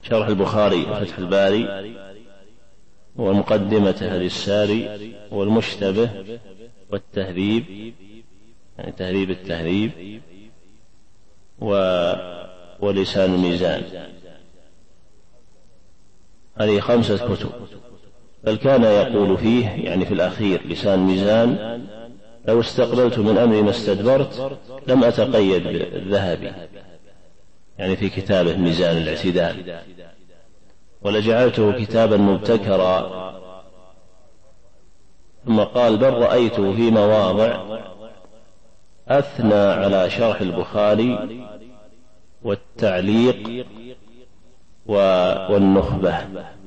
شرح البخاري فتح الباري، ومقدمة هدي الساري، والمشتبه، والتهذيب يعني تهذيب التهذيب، ولسان الميزان. هذه 5 كتب. بل كان يقول فيه يعني في الأخير لسان الميزان: لو استقبلت من أمري ما استدبرت لم أتقيد بالذهبي، يعني في كتابه ميزان الاعتدال، ولجعلته كتابا مبتكرا. ثم قال: بل رأيته في مواضع أثنى على شرح البخاري والتعليق والنخبة.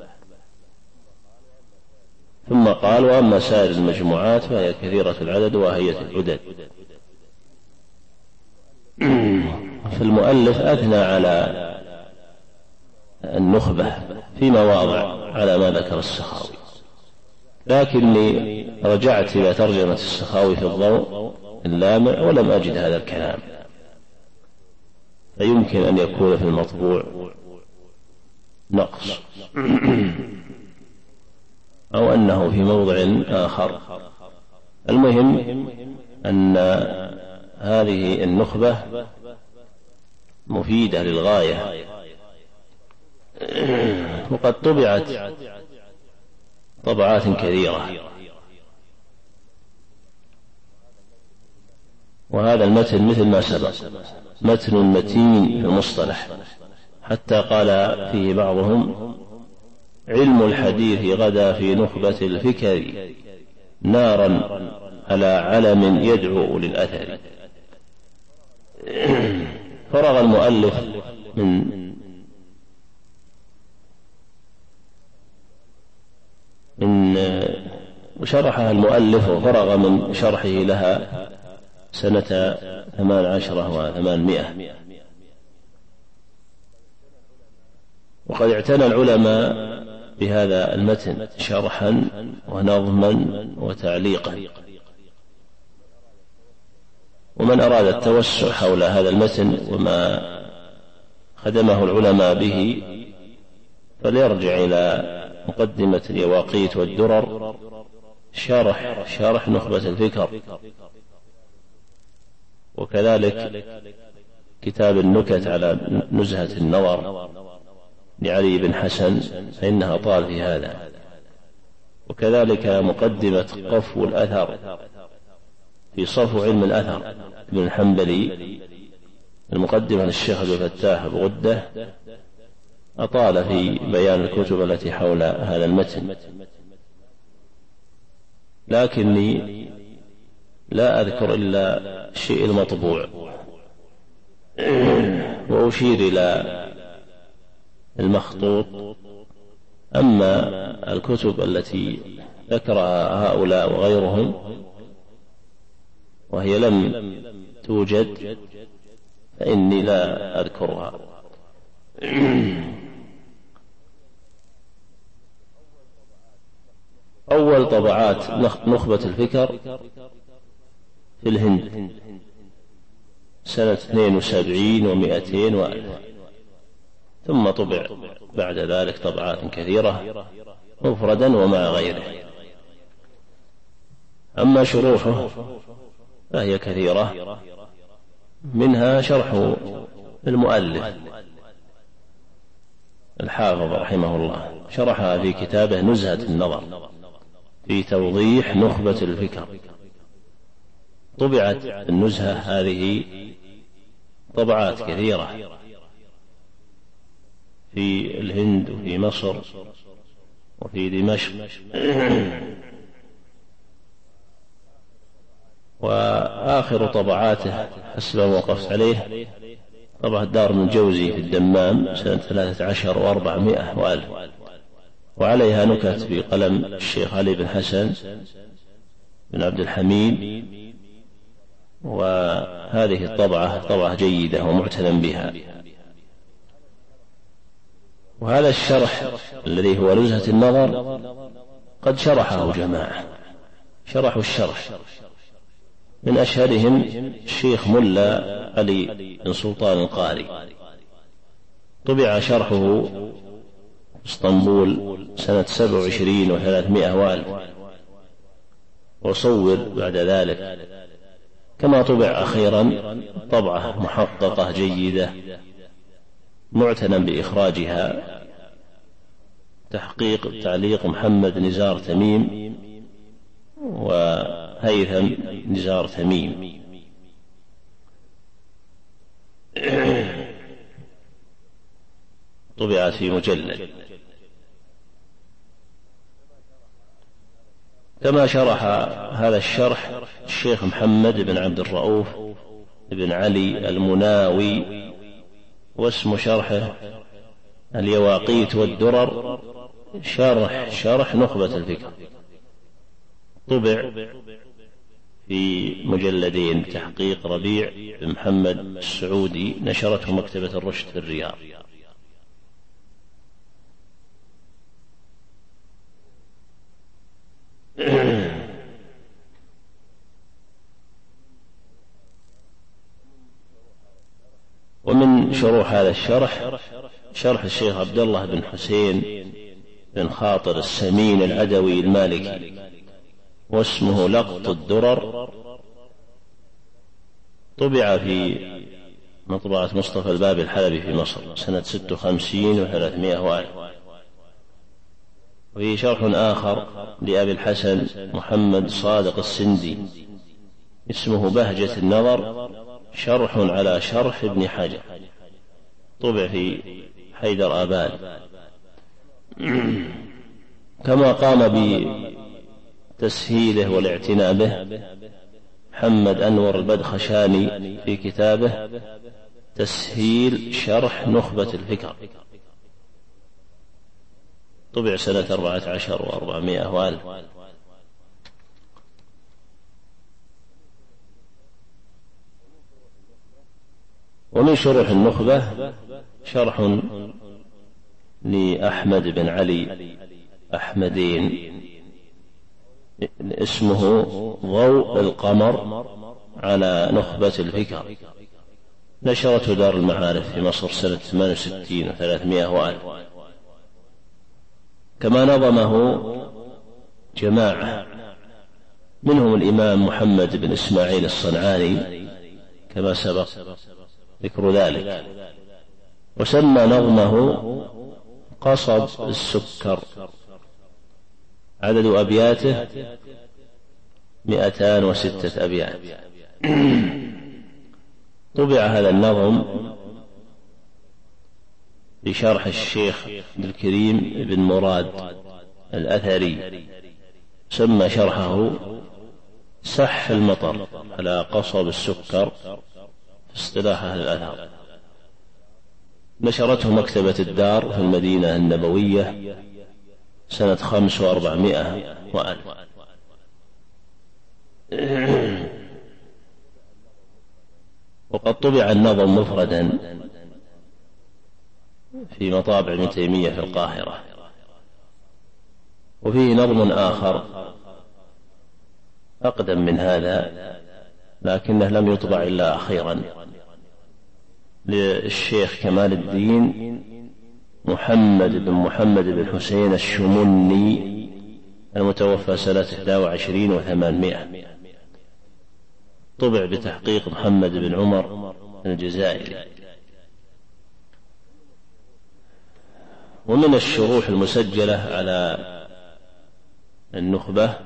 ثم قال: وأما سائر المجموعات فهي كثيرة العدد وهية العدد. فالمؤلف أثنى على النخبة في مواضع على ما ذكر السخاوي، لكني رجعت إلى ترجمة السخاوي في الضوء اللامع ولم أجد هذا الكلام، فيمكن أن يكون في المطبوع نقص أو أنه في موضع آخر. المهم أن هذه النخبة مفيدة للغاية، وقد طبعت طبعات كثيرة. وهذا المتن مثل ما سبق متن متين في المصطلح، حتى قال فيه بعضهم: علم الحديث غدا في نخبة الفكر نارا على علم يدعو للأثر. فرغ المؤلف وشرحها المؤلف وفرغ من شرحه لها سنة 18 و800. وقد اعتنى العلماء بهذا المتن شرحا ونظما وتعليقا. ومن أراد التوسع حول هذا المتن وما خدمه العلماء به فليرجع إلى مقدمة اليواقيت والدرر شرح نخبة الفكر، وكذلك كتاب النكت على نزهة النظر لعلي بن حسن فإنها طال في هذا، وكذلك مقدمة قفو الأثر في صفو علم الأثر ابن الحنبلي، المقدمة للشيخ عبد الفتاح بغدة، أطال في بيان الكتب التي حول هذا المتن، لكني لا أذكر إلا الشيء المطبوع، وأشير إلى المخطوط. أما الكتب التي ذكرها هؤلاء وغيرهم وهي لم توجد فإني لا أذكرها. أول طبعات نخبة الفكر في الهند سنة 72 و200 وألف، ثم طبع بعد ذلك طبعات كثيرة مفردا ومع غيره. أما شروحه فهي كثيرة، منها شرح المؤلف الحافظ رحمه الله، شرحها في كتابه نزهة النظر في توضيح نخبة الفكر. طبعت النزهة هذه طبعات كثيرة في الهند وفي مصر وفي دمشق. وآخر طبعاته حسب ما وقفت عليه طبعة دار من الجوزي في الدمام سنة 13 و400 وألف، وعليها نكت بقلم الشيخ علي بن حسن بن عبد الحميد. وهذه الطبعة طبعة جيدة ومعتنى بها. وهذا الشرح الذي هو نزهة النظر قد شرحه جماعة، شرحوا الشرح، من أشهرهم الشيخ ملا علي بن سلطان القاري، طبع شرحه اسطنبول سنة 27 و300 وألف، وصور بعد ذلك، كما طبع أخيرا طبعة محققة جيدة معتنى بإخراجها، تحقيق تعليق محمد نزار تميم وهيثم نزار تميم. طبعت في مجلد. كما شرح هذا الشرح الشيخ محمد بن عبد الرؤوف بن علي المناوي، واسم شرحه اليواقيت والدرر، شرح نخبة الفكر، طبع في مجلدين بتحقيق ربيع بن محمد السعودي، نشرته مكتبة الرشد في الرياض. ومن شروح هذا الشرح شرح الشيخ عبد الله بن حسين بن خاطر السمين العدوي المالكي، واسمه لقط الدرر، طبع في مطبعة مصطفى الباب الحلبي في مصر سنة 56 و300 وألف. وفي شرح آخر لأبي الحسن محمد صادق السندي، اسمه بهجة النظر، شرح على شرح ابن حجر، طبع في حيدر آباد. كما قام بتسهيله والاعتناء به محمد أنور البدخشاني في كتابه تسهيل شرح نخبة الفكر، طبع سنة 14 و400 وألف. ومن شروح النخبة شرح لأحمد بن علي أحمدين، اسمه ضوء القمر على نخبة الفكر، نشرته دار المعارف في مصر سنة 68 و300 وألف. كما نظمه جماعة، منهم الإمام محمد بن إسماعيل الصنعاني كما سبق ذكر ذلك، وسمى نظمه قصب السكر، عدد أبياته 206 أبيات. طبع هذا النظم بشرح الشيخ عبد الكريم بن مراد الأثري، سمى شرحه سح المطر على قصب السكر في اصطلاح أهل الأثر، نشرته مكتبة الدار في المدينة النبوية سنة 5 و400 وألف. وقد طبع النظم مفردا في مطابع ابن تيمية في القاهرة. وفيه نظم آخر أقدم من هذا لكنه لم يطبع إلا أخيرا، للشيخ كمال الدين محمد بن حسين الشمني المتوفى سنة 21 و800، طبع بتحقيق محمد بن عمر الجزائري. ومن الشروح المسجلة على النخبة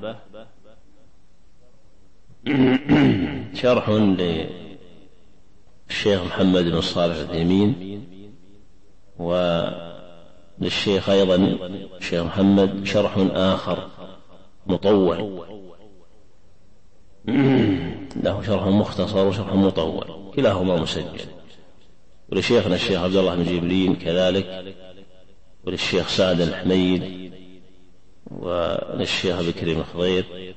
شرح للشيخ محمد بن صالح العثيمين، وللشيخ أيضا الشيخ محمد شرح آخر مطول، له شرح مختصر وشرح مطول، كلاهما مسجل. ولشيخنا الشيخ عبد الله بن جبرين كذلك، وللشيخ سعد الحميد، وللشيخ بكر بن خضير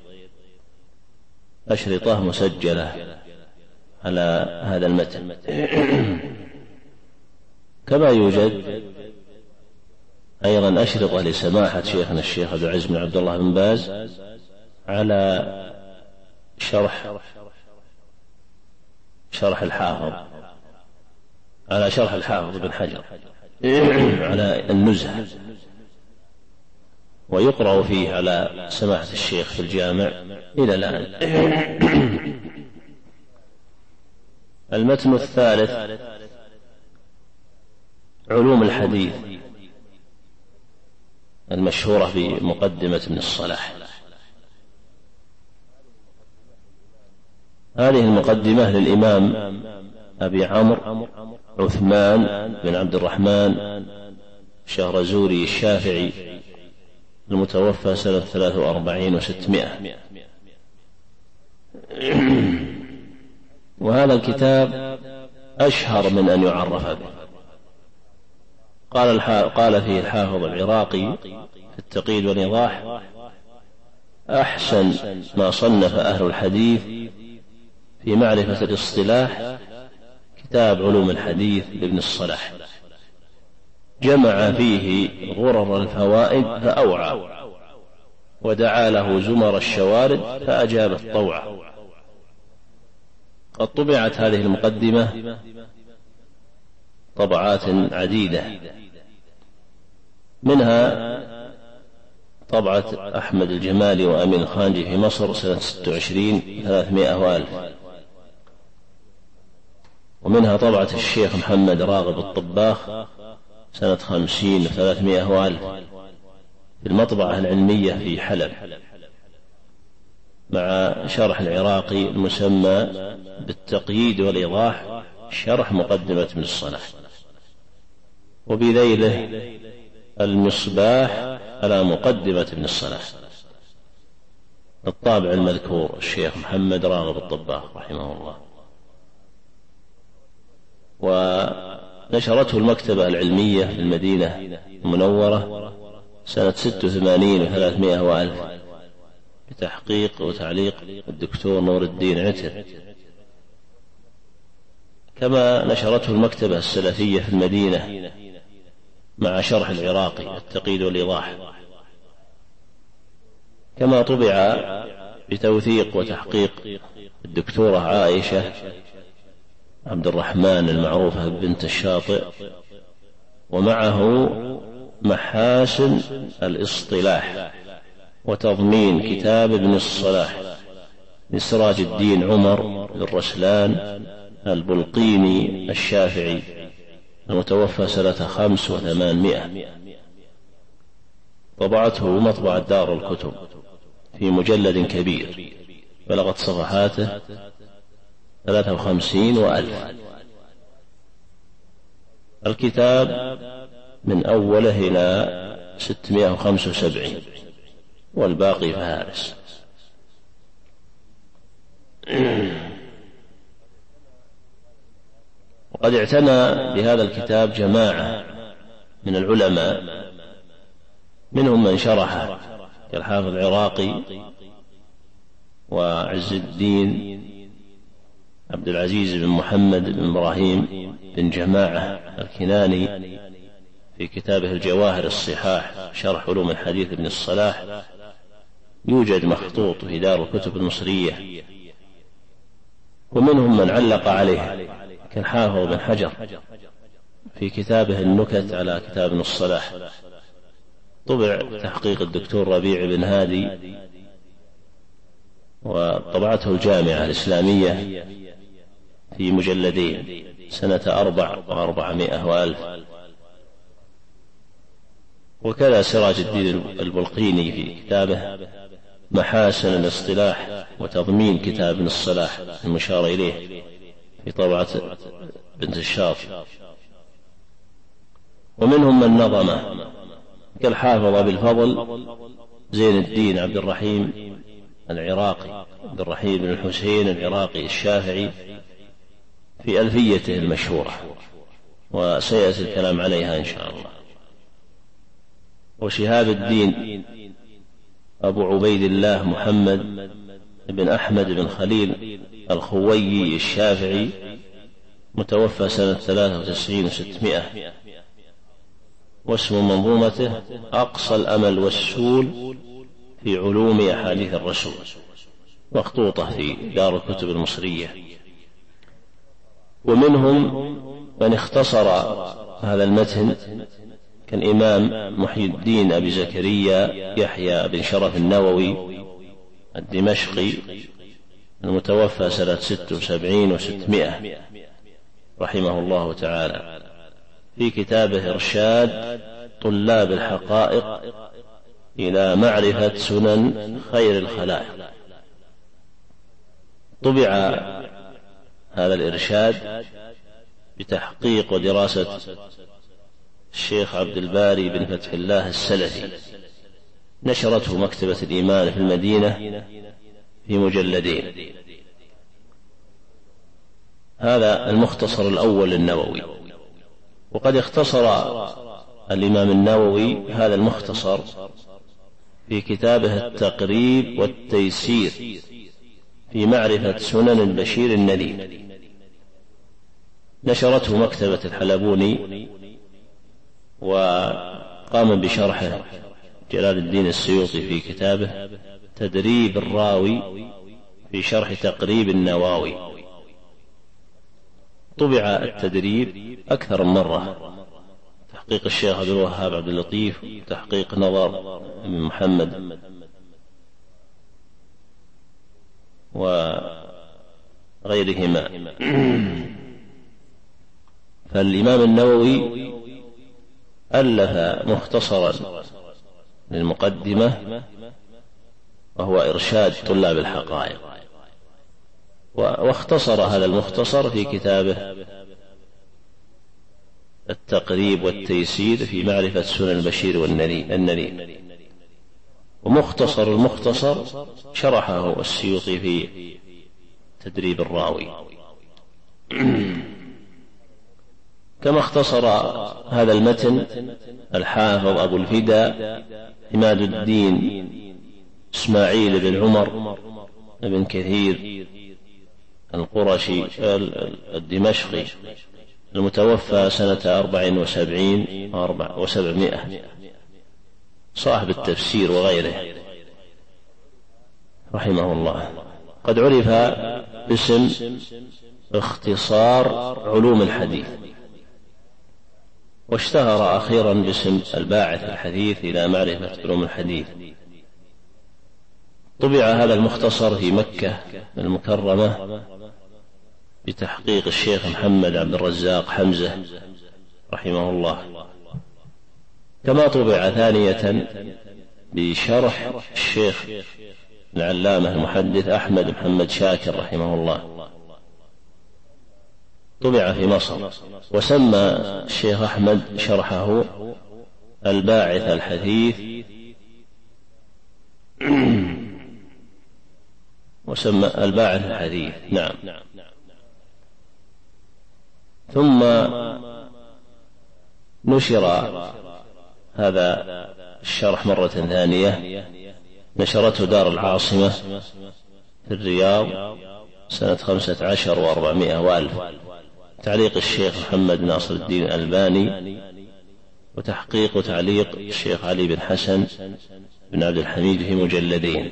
أشرطة مسجلة على هذا المتن. كما يوجد أيضا أشرطة لسماحة شيخنا الشيخ عبد العزيز بن عبد الله بن باز على شرح الحافظ بن حجر على النزهة، ويقرأ فيه على سماحة الشيخ في الجامع إلى الآن. المتن الثالث علوم الحديث المشهورة بمقدمة ابن الصلاح. هذه المقدمة للإمام أبي عمرو عثمان بن عبد الرحمن الشهرزوري الشافعي المتوفى سنة 43 و600. وهذا الكتاب أشهر من أن يعرف به. قال فيه الحافظ العراقي في التقييد والإيضاح: أحسن ما صنف أهل الحديث في معرفة الاصطلاح كتاب علوم الحديث لابن الصلاح، جمع فيه غرر الفوائد فأوعى، ودعا له زمر الشوارد فأجاب الطوعة. قد طبعت هذه المقدمة طبعات عديدة، منها طبعة أحمد الجمالي وأمين الخانجي في مصر سنة 26 300 وألف، ومنها طبعة الشيخ محمد راغب الطباخ سنة 50 300 وألف في المطبعة العلمية في حلب، مع شرح العراقي المسمى بالتقييد والإيضاح شرح مقدمة ابن الصلاح، وبذيله المصباح على مقدمة ابن الصلاح، الطابع المذكور الشيخ محمد راغب الطباخ رحمه الله. ونشرته المكتبة العلمية في المدينة المنورة سنة 86 300 وألف بتحقيق وتعليق الدكتور نور الدين عتر. كما نشرته المكتبة السلفية في المدينة مع شرح العراقي التقييد والإيضاح. كما طبع بتوثيق وتحقيق الدكتورة عائشة عبد الرحمن المعروفة بنت الشاطئ، ومعه محاسن الاصطلاح وتضمين كتاب ابن الصلاح لسراج الدين عمر بن رسلان البلقيني الشافعي المتوفى سنة 5 و800. طبعته مطبعة دار الكتب في مجلد كبير بلغت صفحاته 53 وألف. الكتاب من أوله إلى 675 والباقي فهارس. وقد اعتنى بهذا الكتاب جماعة من العلماء، منهم من شرحه كالحافظ العراقي وعز الدين عبد العزيز بن محمد بن إبراهيم بن جماعة الكناني في كتابه الجواهر الصحاح شرح علوم الحديث ابن الصلاح، يوجد مخطوط في دار الكتب المصرية. ومنهم من علق عليه كالحافظ بن حجر في كتابه النكت على كتاب ابن الصلاح، طبع تحقيق الدكتور ربيع بن هادي، وطبعته الجامعة الإسلامية في مجلدين سنة 4 و400 وألف. وكذا سراج الدين البلقيني في كتابه محاسن الاصطلاح وتضمين كتاب ابن الصلاح المشار إليه في طبعة بنت الشاطئ. ومنهم من نظمه كالحافظ أبي الفضل زين الدين عبد الرحيم العراقي، عبد الرحيم بن الحسين العراقي الشافعي في ألفيته المشهورة، وسيأتي الكلام عليها إن شاء الله. وشهاب الدين أبو عبيد الله محمد بن أحمد بن خليل الخويي الشافعي متوفى سنة 93 و600، واسم منظومته أقصى الأمل والسول في علوم أحاديث الرسول، مخطوطة في دار الكتب المصرية. ومنهم من اختصر هذا المتن كالإمام محي الدين أبي زكريا يحيى بن شرف النووي الدمشقي المتوفى سنة 76 و600 رحمه الله تعالى، في كتابه إرشاد طلاب الحقائق إلى معرفة سنن خير الخلائق. طبع هذا الإرشاد بتحقيق ودراسة الشيخ عبد الباري بن فتح الله السلفي، نشرته مكتبة الإيمان في المدينة في مجلدين. هذا المختصر الأول للنووي. وقد اختصر الإمام النووي هذا المختصر في كتابه التقريب والتيسير في معرفة سنن البشير النذير، نشرته مكتبة الحلبوني، وقام بشرحه جلال الدين السيوطي في كتابه تدريب الراوي في شرح تقريب النواوي. طبع التدريب أكثر من مرة، تحقيق الشيخ عبد الوهاب عبد اللطيف، تحقيق نظر بن محمد وغيرهما. فالإمام النووي ألف مختصرا للمقدمة وهو إرشاد طلاب الحقائق، واختصر هذا المختصر في كتابه التقريب والتيسير في معرفة سنن البشير والنذير. ومختصر المختصر شرحه السيوطي في تدريب الراوي. كما اختصر هذا المتن الحافظ أبو الفداء عماد الدين إسماعيل بن عمر بن كثير القرشي الدمشقي المتوفى سنة 74 و700، صاحب التفسير وغيره رحمه الله. قد عرف باسم اختصار علوم الحديث، واشتهر أخيرا باسم الباعث الحديث إلى معرفة علوم الحديث. طبع هذا المختصر في مكة المكرمة بتحقيق الشيخ محمد عبد الرزاق حمزة رحمه الله. كما طبع ثانية بشرح الشيخ العلامة المحدث أحمد محمد شاكر رحمه الله، طبع في مصر، وسمى الشيخ أحمد شرحه الباعث الحديث، وسمى الباعث الحديث. نعم. ثم نشر هذا الشرح مرة ثانية، نشرته دار العاصمة في الرياض سنة 15 و400 وألف، تعليق الشيخ محمد ناصر الدين الألباني، وتحقيق وتعليق الشيخ علي بن حسن بن عبد الحميد في مجلدين.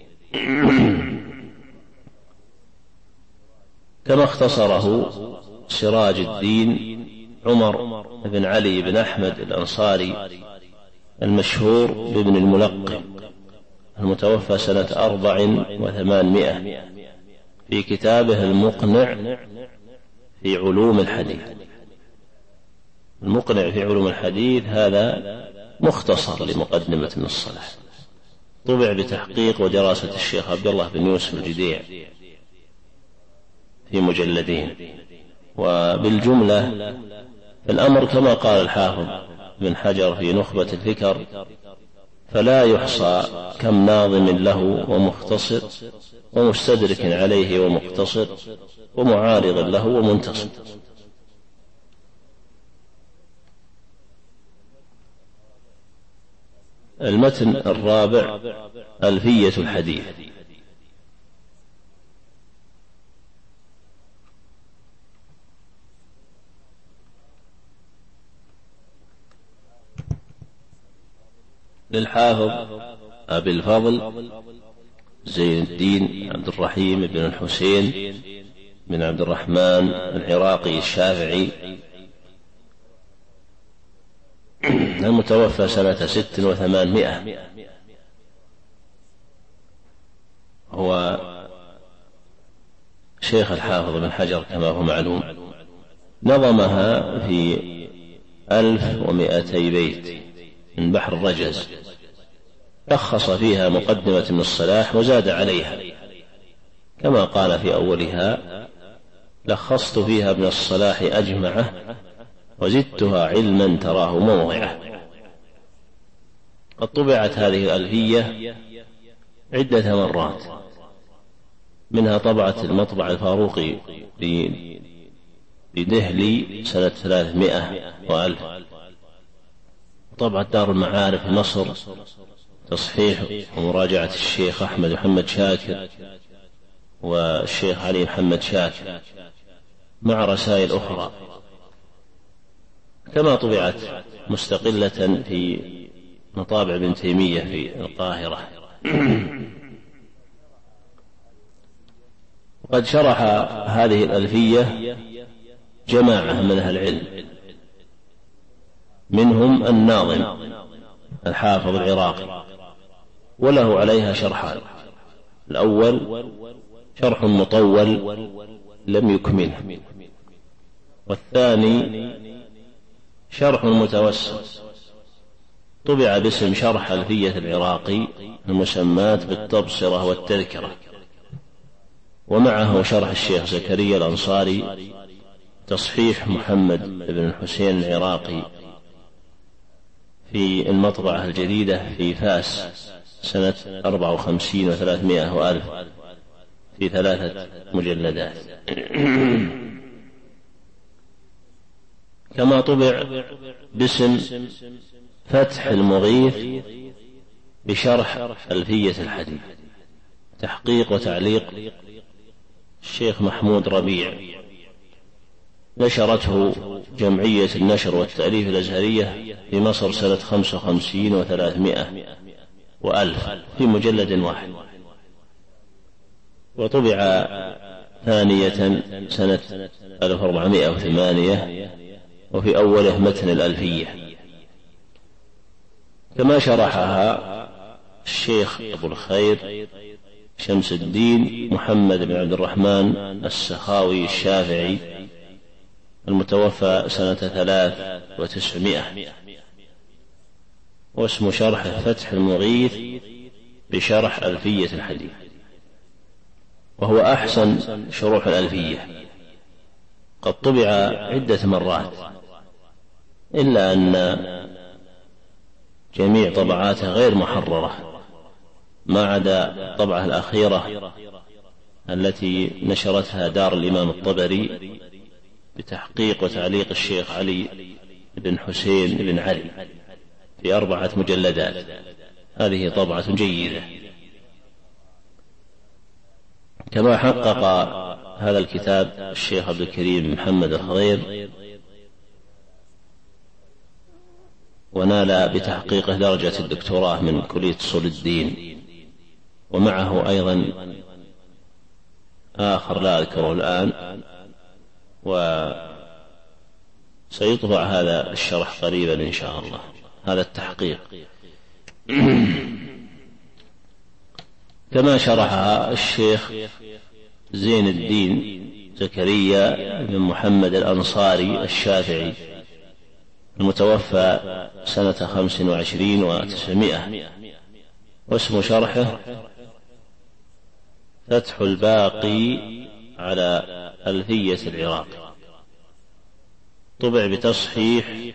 كما اختصره سراج الدين عمر بن علي بن أحمد الأنصاري المشهور بابن الملقن المتوفى سنة 4 و800 في كتابه المقنع في علوم الحديث. المقنع في علوم الحديث هذا مختصر لمقدمة ابن الصلاح، طبع بتحقيق ودراسة الشيخ عبد الله بن يوسف الجديع في مجلدين. وبالجملة الأمر كما قال الحافظ بن حجر في نخبة الفكر: فلا يحصى كم ناظم له ومختصر ومستدرك عليه ومقتصر ومعارض له ومنتصر. المتن الرابع ألفية الحديث. للحافظ أبي الفضل زين الدين عبد الرحيم بن الحسين بن عبد الرحمن العراقي الشافعي المتوفى سنة 6 و800. هو شيخ الحافظ بن حجر كما هو معلوم، نظمها في 1200 بيت من بحر الرجز، لخص فيها مقدمة ابن الصلاح وزاد عليها، كما قال في أولها: لخصت فيها ابن الصلاح أجمعه وزدتها علما تراه موضعه. قد طبعت هذه الألفية عدة مرات، منها طبعة المطبع الفاروقي بدهلي سنة 300 وألف، طبعة دار المعارف في مصر تصحيح ومراجعة الشيخ أحمد محمد شاكر والشيخ علي محمد شاكر مع رسائل أخرى، كما طبعت مستقلة في مطابع ابن تيمية في القاهرة. وقد شرح هذه الألفية جماعة من أهل العلم، منهم الناظم الحافظ العراقي، وله عليها شرحان: الأول شرح مطول لم يكمله، والثاني شرح متوسط طبع باسم شرح ألفية العراقي المسماة بالتبصرة والتذكرة، ومعه شرح الشيخ زكريا الأنصاري تصحيح محمد بن الحسين العراقي في المطبعة الجديدة في فاس سنة 54 و300 وألف في 3 مجلدات. كما طبع باسم فتح المغيث بشرح ألفية الحديث، تحقيق وتعليق الشيخ محمود ربيع، نشرته جمعية النشر والتأليف الأزهرية في مصر سنة 55 و300 وألف في مجلد واحد، وطبع ثانية سنة 1408 وفي أوله متن الألفية. كما شرحها الشيخ أبو الخير شمس الدين محمد بن عبد الرحمن السخاوي الشافعي المتوفى سنة 3 و900، واسم شرحه فتح المغيث بشرح ألفية الحديث، وهو أحسن شروح الألفية، قد طبع عدة مرات، إلا أن جميع طبعاته غير محررة ما عدا الطبعة الأخيرة التي نشرتها دار الإمام الطبري بتحقيق وتعليق الشيخ علي بن حسين بن علي في 4 مجلدات. هذه طبعة جيدة. كما حقق هذا الكتاب الشيخ عبد الكريم محمد الخضير، ونال بتحقيقه درجة الدكتوراه من كلية أصول الدين، ومعه أيضا آخر لا أذكره الآن، وسيطبع هذا الشرح قريبا إن شاء الله، هذا التحقيق. كما شرحها الشيخ زين الدين زكريا بن محمد الأنصاري الشافعي المتوفى سنة 25 و900، واسم شرحه فتح الباقي على ألفية العراق، طبع بتصحيح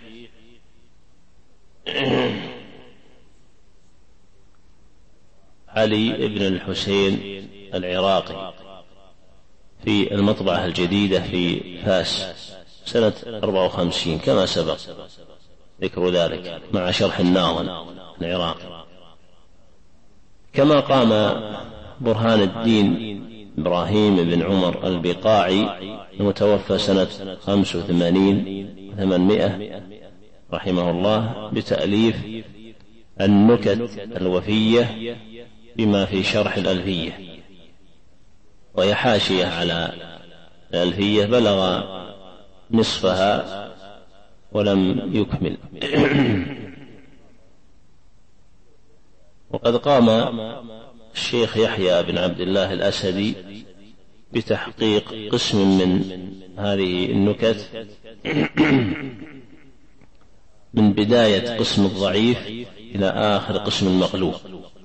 علي بن الحسين العراقي في المطبعة الجديدة في فاس سنة 54 كما سبق ذكر ذلك، مع شرح الناظم العراقي. كما قام برهان الدين إبراهيم بن عمر البقاعي المتوفى سنة 85 و800 رحمه الله بتأليف النكت الوفية بما في شرح الألفية، وهي حاشية على الألفية بلغ نصفها ولم يكمل. وقد قام الشيخ يحيى بن عبد الله الأسدي بتحقيق قسم من هذه النكت من بداية قسم الضعيف إلى آخر قسم المقلوب،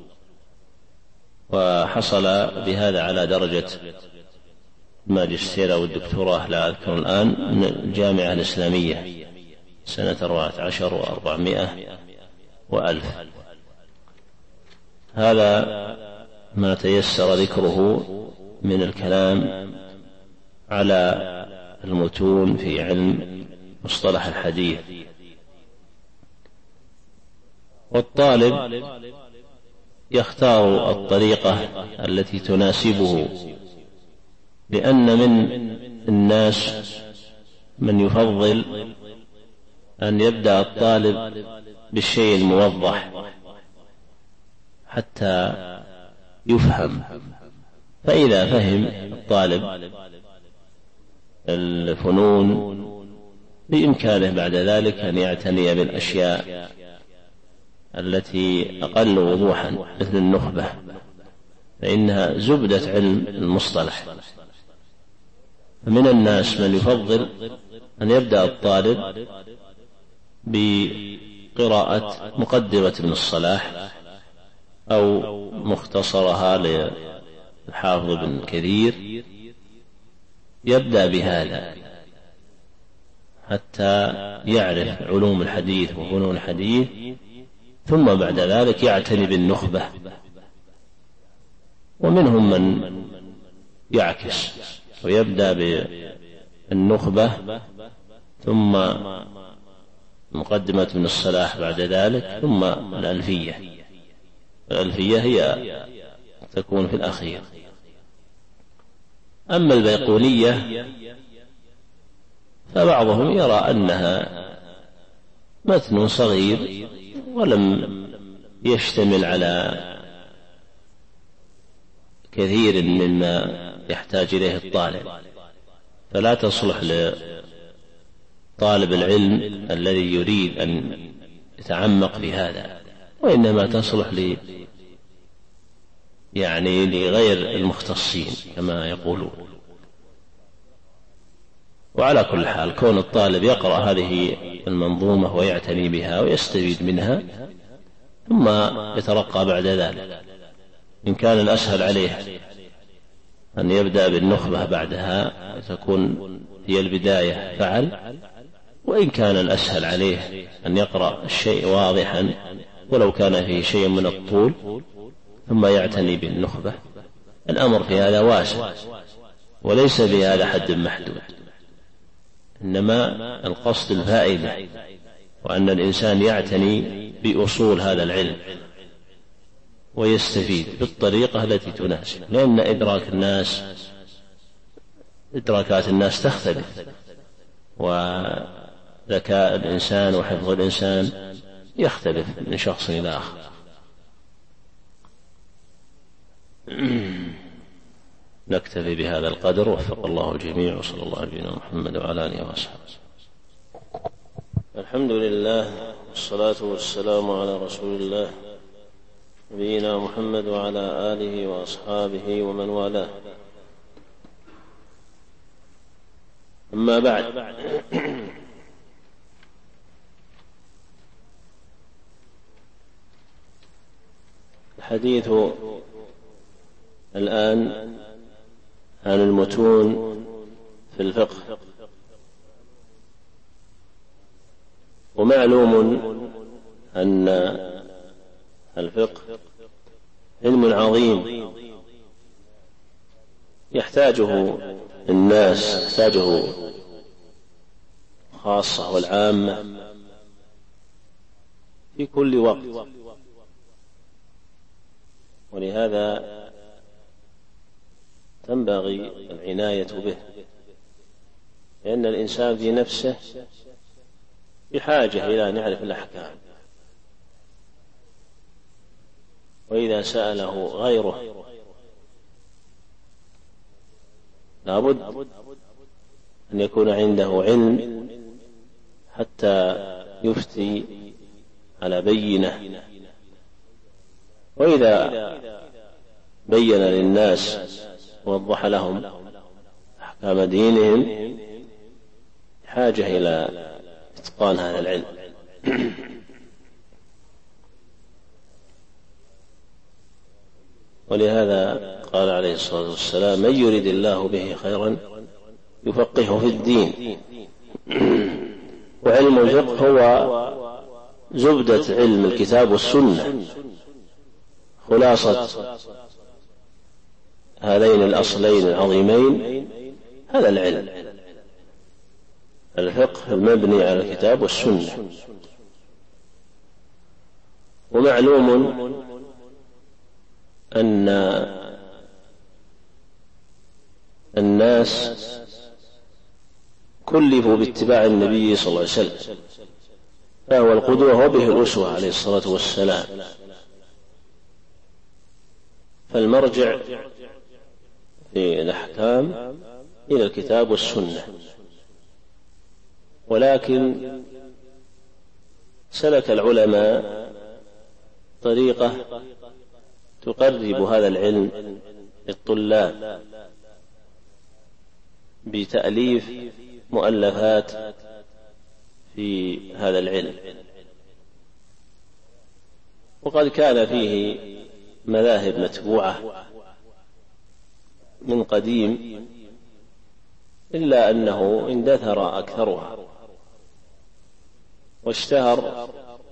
وحصل بهذا على درجة الماجستير أو الدكتوراه لا أذكر الآن من الجامعة الإسلامية سنة 14 و400 وألف. هذا ما تيسر ذكره من الكلام على المتون في علم مصطلح الحديث. والطالب يختار الطريقة التي تناسبه، لأن من الناس من يفضل أن يبدأ الطالب بالشيء الموضح حتى يفهم، فإذا فهم الطالب الفنون بإمكانه بعد ذلك أن يعتني بالأشياء التي أقل وضوحا مثل النخبة، فإنها زبدة علم المصطلح. فمن الناس من يفضل أن يبدأ الطالب بقراءة مقدمة ابن الصلاح أو مختصرها للحافظ ابن كثير، يبدأ بهذا حتى يعرف علوم الحديث وفنون الحديث، ثم بعد ذلك يعتني بالنخبة. ومنهم من يعكس ويبدأ بالنخبة ثم مقدمة ابن الصلاح بعد ذلك ثم الألفية. الألفية هي تكون في الأخير. أما البيقونية فبعضهم يرى أنها متن صغير ولم يشتمل على كثير مما يحتاج إليه الطالب، فلا تصلح لطالب العلم الذي يريد أن يتعمق في هذا، وإنما تصلح لغير المختصين كما يقولون. وعلى كل حال كون الطالب يقرأ هذه المنظومة ويعتني بها ويستفيد منها ثم يترقى بعد ذلك. إن كان الأسهل عليه أن يبدأ بالنخبة بعدها تكون هي البداية فعل، وإن كان الأسهل عليه أن يقرأ الشيء واضحا ولو كان فيه شيء من الطول ثم يعتني بالنخبة، الأمر في هذا واسع وليس بهذا حد محدود، إنما القصد الفائدة، وأن الإنسان يعتني بأصول هذا العلم ويستفيد بالطريقة التي تناسب، لأن إدراكات الناس تختلف، وذكاء الإنسان وحفظ الإنسان يختلف من شخص إلى آخر. نكتفي بهذا القدر، وفق الله الجميع، وصلى الله على نبينا محمد وعلى آله وصحبه. الحمد لله والصلاة والسلام على رسول الله نبينا محمد وعلى آله وأصحابه ومن والاه. أما بعد، الحديث الآن عن المتون في الفقه. ومعلوم أن الفقه علم عظيم يحتاجه الناس، يحتاجه خاصة والعامة في كل وقت، ولهذا تنبغي العناية به، لأن الإنسان في نفسه بحاجة إلى أن يعرف الأحكام، وإذا سأله غيره لابد أن يكون عنده علم حتى يفتي على بينة وإذا بين للناس ووضح لهم أحكام دينهم حاجة إلى إتقان هذا العلم. ولهذا قال عليه الصلاة والسلام: من يرد الله به خيرا يفقهه في الدين. وعلم الفقه هو زبدة علم الكتاب والسنة، خلاصة هذين الأصلين العظيمين. هذا العلم الفقه المبني على الكتاب والسنة. ومعلوم أن الناس كلفوا باتباع النبي صلى الله عليه وسلم، فهو القدوة وبه الأسوة عليه الصلاة والسلام، فالمرجع في الأحكام إلى الكتاب والسنة. ولكن سلك العلماء طريقة تقرب هذا العلم للطلاب بتأليف مؤلفات في هذا العلم. وقد كان فيه مذاهب متبوعة من قديم، إلا أنه اندثر أكثرها واشتهر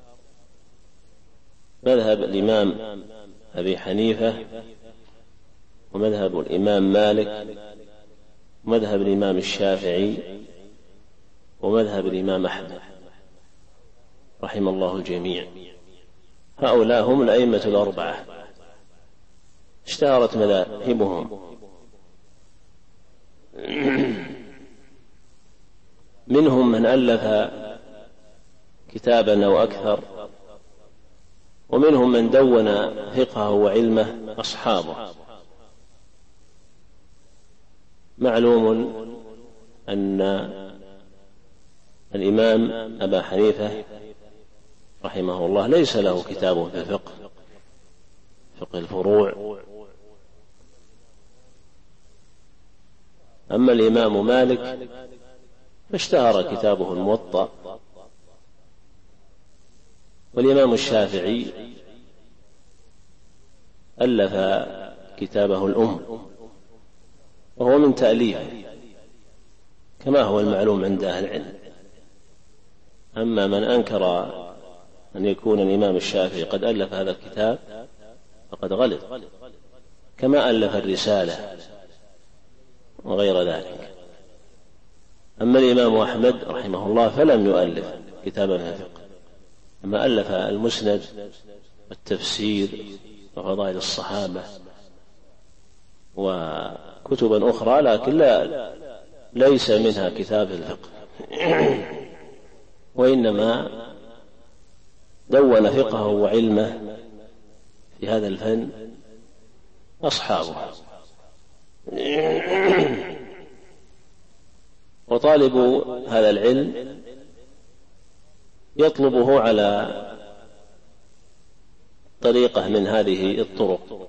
مذهب الإمام أبي حنيفة، ومذهب الإمام مالك، ومذهب الإمام الشافعي، ومذهب الإمام أحمد رحم الله الجميع. هؤلاء هم الأئمة الأربعة، اشتهرت مذاهبهم. منهم من ألف كتابا أو أكثر، ومنهم من دون فقهه وعلمه أصحابه. معلوم أن الإمام أبا حنيفة رحمه الله ليس له كتاب في الفقه، فقه الفروع. أما الإمام مالك فاشتهر كتابه الموطأ، والإمام الشافعي ألف كتابه الأم، وهو من تأليفه كما هو المعلوم عند أهل العلم. أما من أنكر أن يكون الإمام الشافعي قد ألف هذا الكتاب فقد غلط، كما ألف الرسالة وغير ذلك. أما الإمام أحمد رحمه الله فلم يؤلف كتابا في الفقه، أما ألف المسند والتفسير وفضائل الصحابة وكتبا أخرى، لكن ليس منها كتاب الفقه، وإنما دون فقهه وعلمه في هذا الفن أصحابه. وطالب هذا العلم يطلبه على طريقة من هذه الطرق.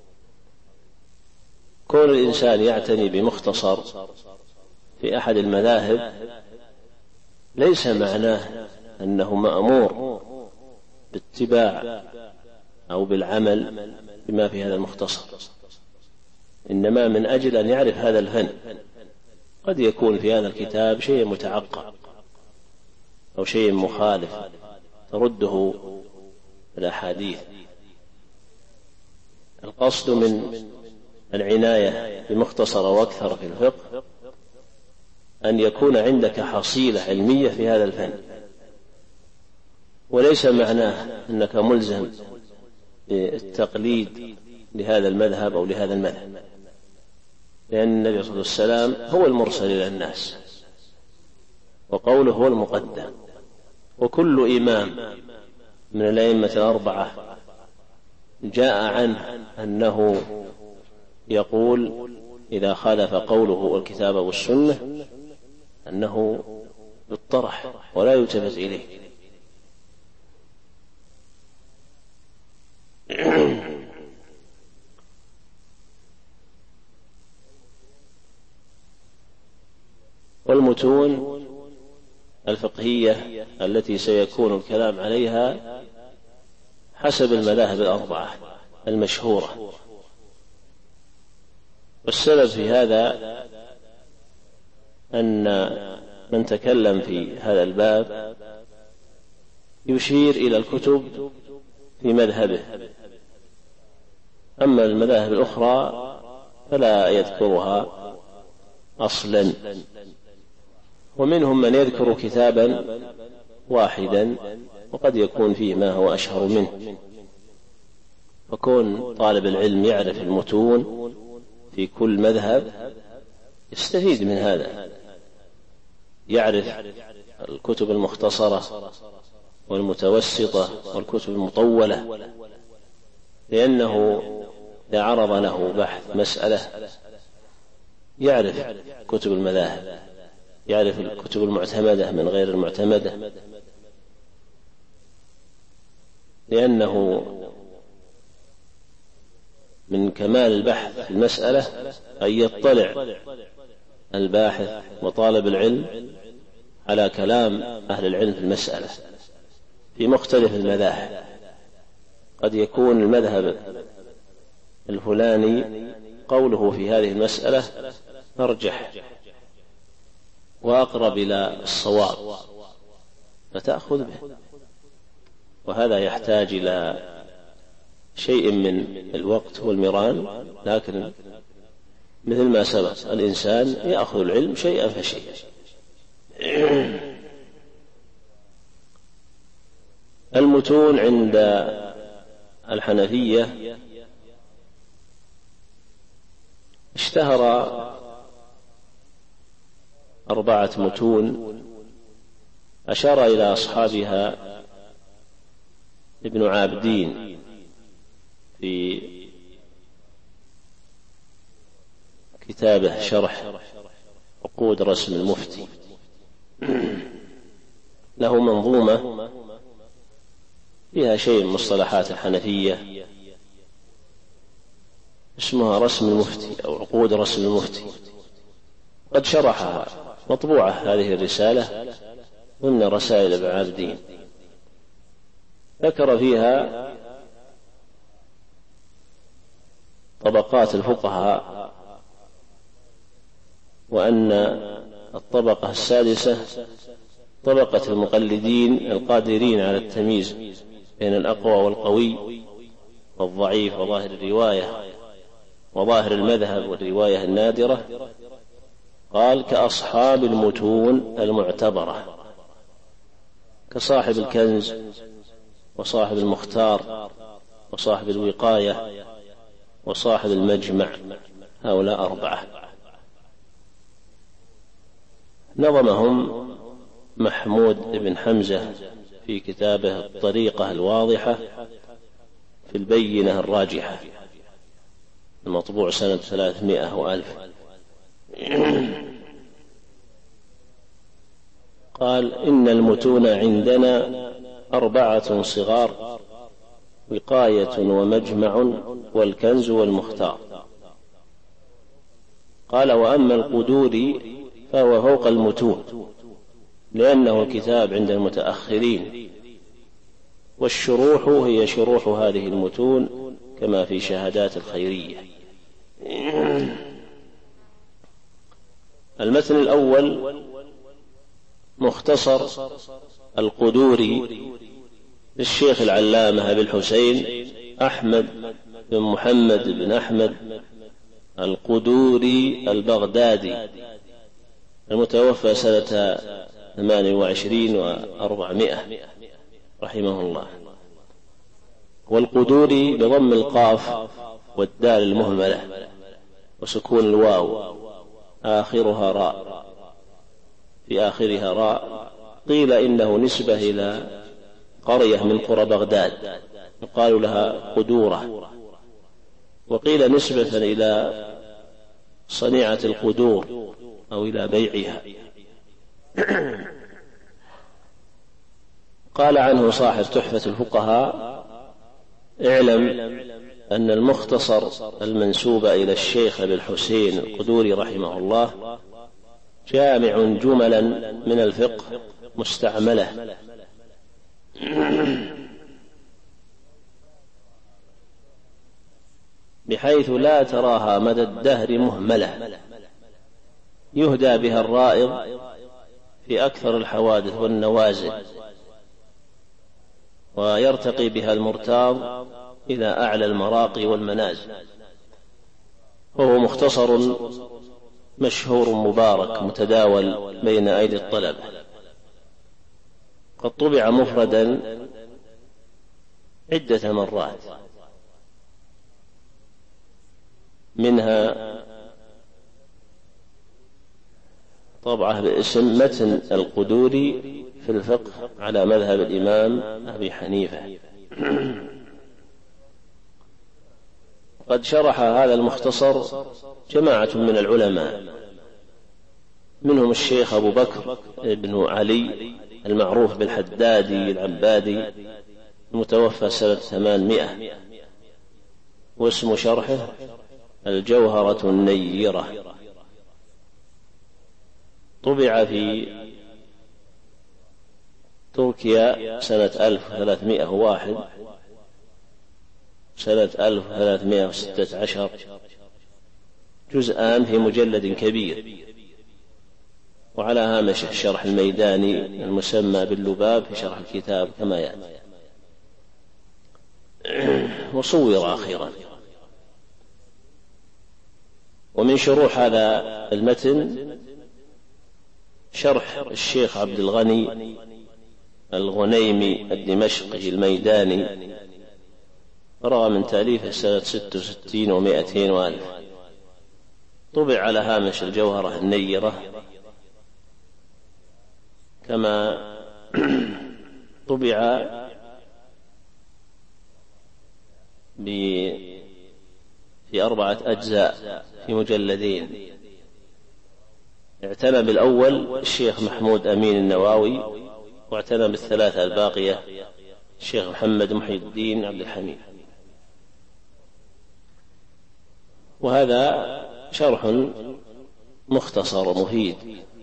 كون الإنسان يعتني بمختصر في أحد المذاهب ليس معناه أنه مأمور باتباع أو بالعمل بما في هذا المختصر، إنما من أجل أن يعرف هذا الفن. قد يكون في هذا الكتاب شيء متعقب أو شيء مخالف ترده الأحاديث. القصد من العناية بمختصر وأكثر في الفقه أن يكون عندك حصيلة علمية في هذا الفن، وليس معناه أنك ملزم بالتقليد لهذا المذهب أو لهذا المذهب، لأن النبي صلى الله عليه وسلم هو المرسل إلى الناس، وقوله هو المقدم. وكل إمام من الأئمة الأربعة جاء عنه أنه يقول إذا خالف قوله الكتاب والسنة أنه يطرح ولا يلتفت إليه. المتون الفقهية التي سيكون الكلام عليها حسب المذاهب الأربعة المشهورة. والسبب في هذا أن من تكلم في هذا الباب يشير إلى الكتب في مذهبه، أما المذاهب الأخرى فلا يذكرها أصلا. ومنهم من يذكر كتابا واحدا وقد يكون فيه ما هو أشهر منه، فكون طالب العلم يعرف المتون في كل مذهب يستفيد من هذا، يعرف الكتب المختصرة والمتوسطة والكتب المطولة، لأنه إذا عرض له بحث مسألة يعرف كتب المذاهب، يعرف الكتب المعتمدة من غير المعتمدة، لأنه من كمال البحث في المسألة أن يطلع الباحث وطالب العلم على كلام أهل العلم في المسألة في مختلف المذاهب. قد يكون المذهب الفلاني قوله في هذه المسألة أرجح وأقرب إلى الصواب فتأخذ به، وهذا يحتاج إلى شيء من الوقت والمران، لكن مثل ما سبق الإنسان يأخذ العلم شيئا فشيئا. المتون عند الحنفية اشتهر 4 متون أشار إلى أصحابها ابن عابدين في كتابه شرح عقود رسم المفتي، له منظومة فيها شيء من مصطلحات الحنفية اسمها رسم المفتي أو عقود رسم المفتي، قد شرحها مطبوعة هذه الرسالة ضمن رسائل ابن عابدين. ذكر فيها طبقات الفقهاء، وأن الطبقة السادسة طبقة المقلدين القادرين على التمييز بين الأقوى والقوي والضعيف وظاهر الرواية وظاهر المذهب والرواية النادرة. قال كأصحاب المتون المعتبرة، كصاحب الكنز وصاحب المختار وصاحب الوقاية وصاحب المجمع، هؤلاء 4 نظمهم محمود بن حمزة في كتابه الطريقة الواضحة في البينة الراجحة المطبوع سنة 300 وألف. قال إن المتون عندنا 4 صغار، وقاية ومجمع والكنز والمختار. قال وأما القدوري فهو فوق المتون لأنه الكتاب عند المتأخرين، والشروح هي شروح هذه المتون كما في شهادات الخيرية. المتن الأول مختصر القدوري للشيخ العلامة أبي الحسين أحمد بن محمد بن أحمد القدوري البغدادي المتوفى سنة 28 و400 رحمه الله. والقدوري بضم القاف والدال المهملة وسكون الواو آخرها راء، في آخرها راء. قيل إنه نسبة إلى قرية من قرى بغداد يقال لها قدورة، وقيل نسبة إلى صنيعة القدور أو إلى بيعها. قال عنه صاحب تحفة الفقهاء اعلم أن المختصر المنسوب إلى الشيخ أبي الحسين القدوري رحمه الله جامع جملا من الفقه مستعملة، بحيث لا تراها مدى الدهر مهملة، يهدى بها الرائض في أكثر الحوادث والنوازل، ويرتقي بها المرتاض إلى أعلى المراقي والمنازل. وهو مختصر مشهور مبارك متداول بين أيدي الطلبة، قد طبع مفردا عدة مرات، منها طبعة باسم متن القدوري في الفقه على مذهب الإمام أبي حنيفة. قد شرح هذا المختصر جماعة من العلماء، منهم الشيخ أبو بكر بن علي المعروف بالحدادي العبادي المتوفى سنة 800، واسم شرحه الجوهرة النيرة، طبع في تركيا سنة 1301 سنة 1316، جزءان في مجلد كبير، وعلى هامش الشرح الميداني المسمى باللباب في شرح الكتاب كما يأتي، وصور أخيرا. ومن شروح هذا المتن شرح الشيخ عبد الغني الغنيمي الدمشقي الميداني، رغم من تأليفه سنة 66 و200 وألف، طبع على هامش الجوهرة النيرة، كما طبع في 4 أجزاء في مجلدين. اعتنى بالأول الشيخ محمود أمين النواوي، واعتنى بالثلاثة الباقية الشيخ محمد محي الدين عبد الحميد. وهذا شرح مختصر ومفيد،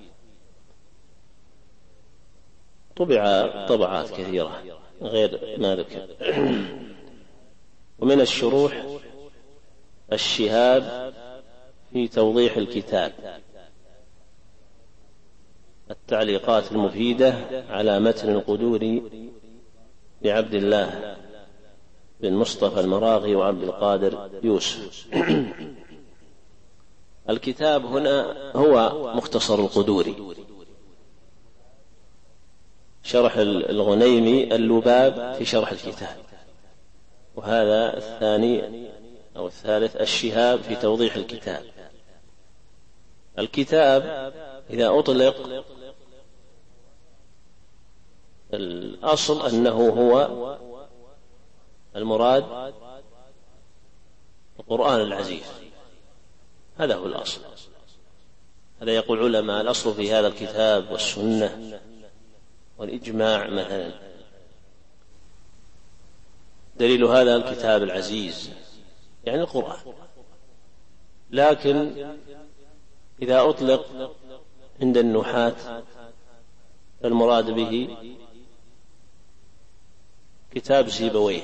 طبع طبعات كثيرة غير ما ذكر. ومن الشروح الشهاب في توضيح الكتاب، التعليقات المفيدة على متن القدوري لعبد الله بن مصطفى المراغي وعبد القادر يوسف. الكتاب هنا هو مختصر القدوري، شرح الغنيمي اللباب في شرح الكتاب، وهذا الثاني أو الثالث الشهاب في توضيح الكتاب. الكتاب إذا أطلق الأصل أنه هو المراد القرآن العزيز، هذا هو الأصل. هذا يقول علماء الأصل في هذا الكتاب والسنة والإجماع مثلا، دليل هذا الكتاب العزيز يعني القرآن. لكن إذا أطلق عند النحاة فالمراد به كتاب سيبويه،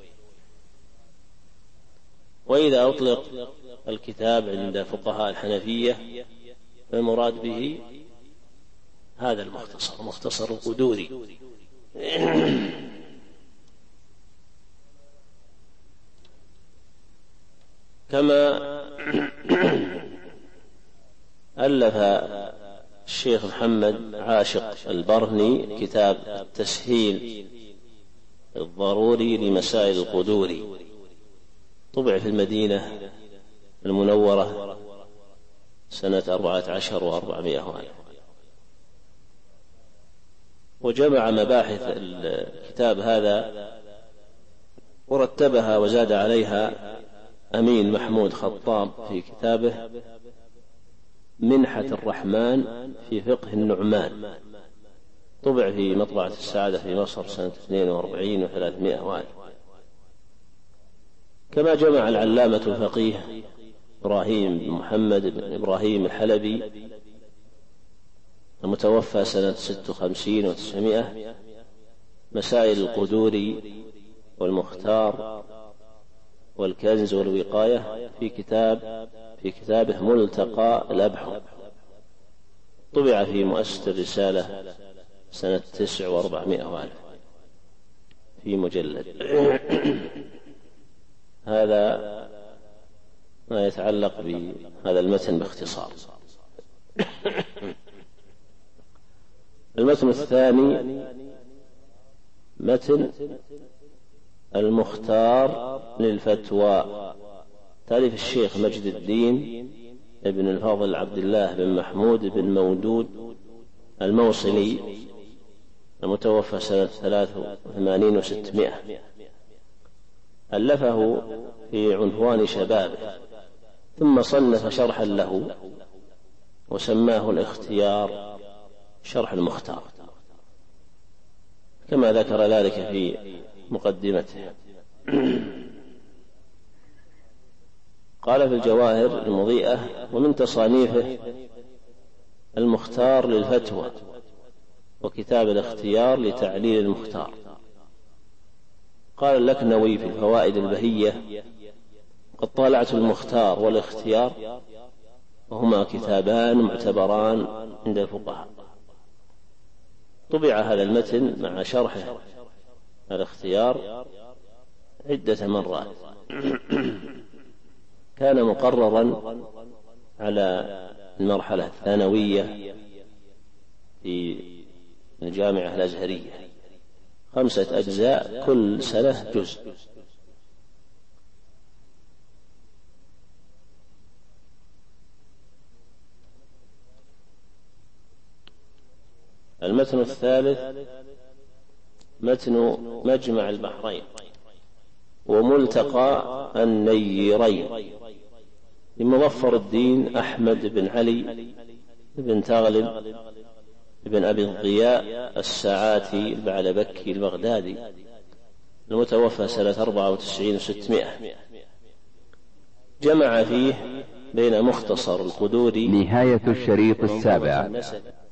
وإذا أطلق الكتاب عند فقهاء الحنفية فالمراد به هذا المختصر، مختصر القدوري. كما ألف الشيخ محمد عاشق البرني كتاب التسهيل الضروري لمسائل القدوري، طبع في المدينة المنورة سنة 14 و400، وجمع مباحث الكتاب هذا ورتبها وزاد عليها أمين محمود خطاب في كتابه منحة الرحمن في فقه النعمان، طبع في مطبعة السعادة في مصر سنة 42 و300. كما جمع العلامة الفقيه إبراهيم بن محمد بن إبراهيم الحلبي المتوفى سنة 56 و900. مسائل القدور والمختار والكنز والوقاية في كتابه ملتقى الأبحر، طبع في مؤسسة الرسالة سنة 900 في مجلد. هذا ما يتعلق بهذا المتن باختصار. المتن الثاني متن المختار للفتوى، تأليف الشيخ مجد الدين ابن الفاضل عبد الله بن محمود بن مودود الموصلي، المتوفى سنة 83 و600. ألفه في عنفوان شبابه، ثم صنف شرحا له وسماه الاختيار شرح المختار، كما ذكر ذلك في مقدمته. قال في الجواهر المضيئة: ومن تصانيفه المختار للفتوى، وكتاب الاختيار لتعليل المختار. قال اللكنوي في الفوائد البهية: قد طالعت المختار والاختيار، وهما كتابان معتبران عند الفقهاء. طبع هذا المتن مع شرحه الاختيار عدة مرات. كان مقررا على المرحلة الثانوية في الجامعة الأزهرية، 5 أجزاء، كل سنة جزء. المتن الثالث متن مجمع البحرين وملتقى النيرين لمظفر الدين أحمد بن علي بن تغلب بن أبي الضياء الساعاتي البعلبكي البغدادي، المتوفى سنة 94 و600. جمع فيه بين مختصر القدور. نهاية الشريط السابع.